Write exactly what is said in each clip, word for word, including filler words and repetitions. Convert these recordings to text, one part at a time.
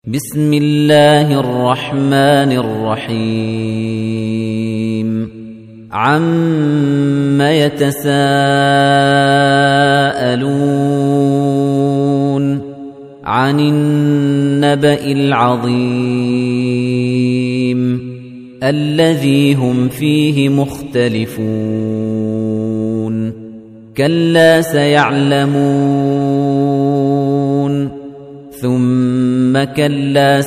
بسم الله الرحمن الرحيم عَمَّ يتساءلون عن النبأ العظيم الذي هم فيه مختلفون كلا سيعلمون ثم كلا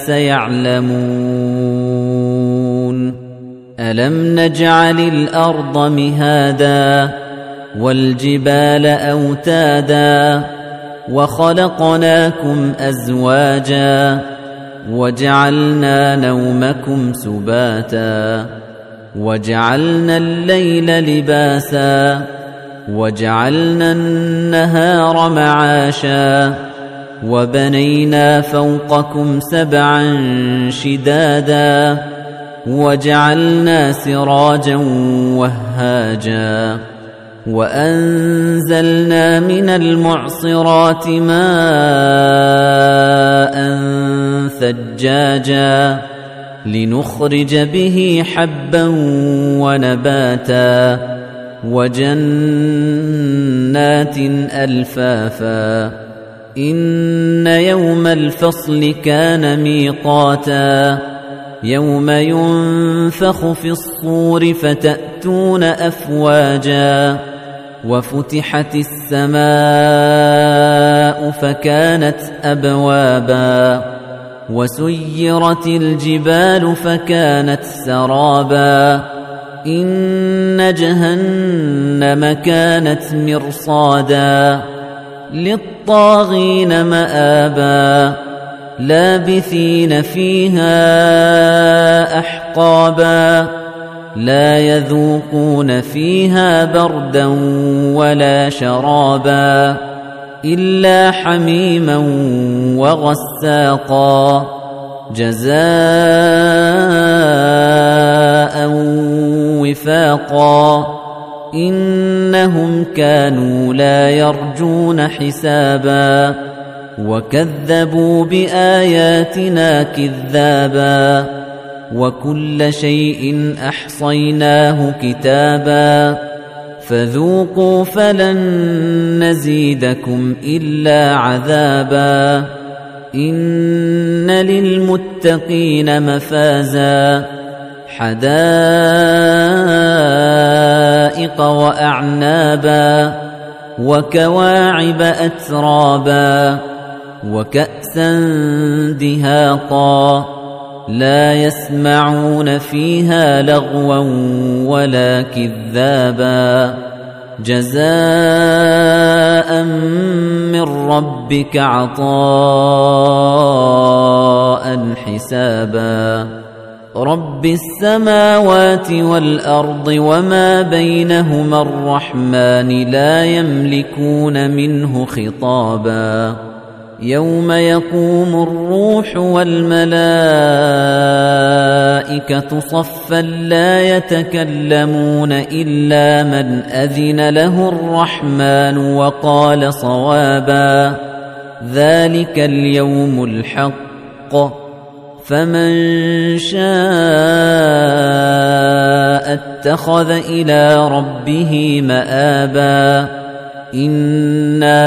سيعلمون ألم نجعل الأرض مهادا والجبال أوتادا وخلقناكم أزواجا وجعلنا نومكم سباتا وجعلنا الليل لباسا وجعلنا النهار معاشا وبنينا فوقكم سبعا شدادا وجعلنا سراجا وهاجا وأنزلنا من المعصرات ماء ثجاجا لنخرج به حبا ونباتا وجنات ألفافا إن يوم الفصل كان ميقاتا يوم ينفخ في الصور فتأتون أفواجا وفتحت السماء فكانت أبوابا وسيرت الجبال فكانت سرابا إن جهنم كانت مرصادا للطاغين مآبا لابثين فيها أحقابا لا يذوقون فيها بردا ولا شرابا إلا حميما وغساقا جزاء وفاقا إنهم كانوا لا يرجون حسابا وكذبوا بآياتنا كذابا وكل شيء أحصيناه كتابا فذوقوا فلن نزيدكم إلا عذابا إن للمتقين مفازا حدائق وأعنابا وكواعب أترابا وكأسا دهاقا لا يسمعون فيها لغوا ولا كذابا جزاء من ربك عطاء حسابا رب السماوات والأرض وما بينهما الرحمن لا يملكون منه خطابا يوم يقوم الروح والملائكة صفا لا يتكلمون إلا من أذن له الرحمن وقال صوابا ذلك اليوم الحق فمن شاء اتخذ إلى ربه مآبا إنا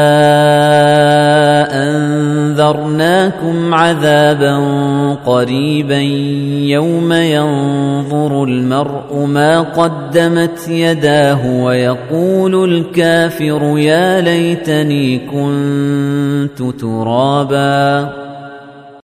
أنذرناكم عذابا قريبا يوم ينظر المرء ما قدمت يداه ويقول الكافر يا ليتني كنت ترابا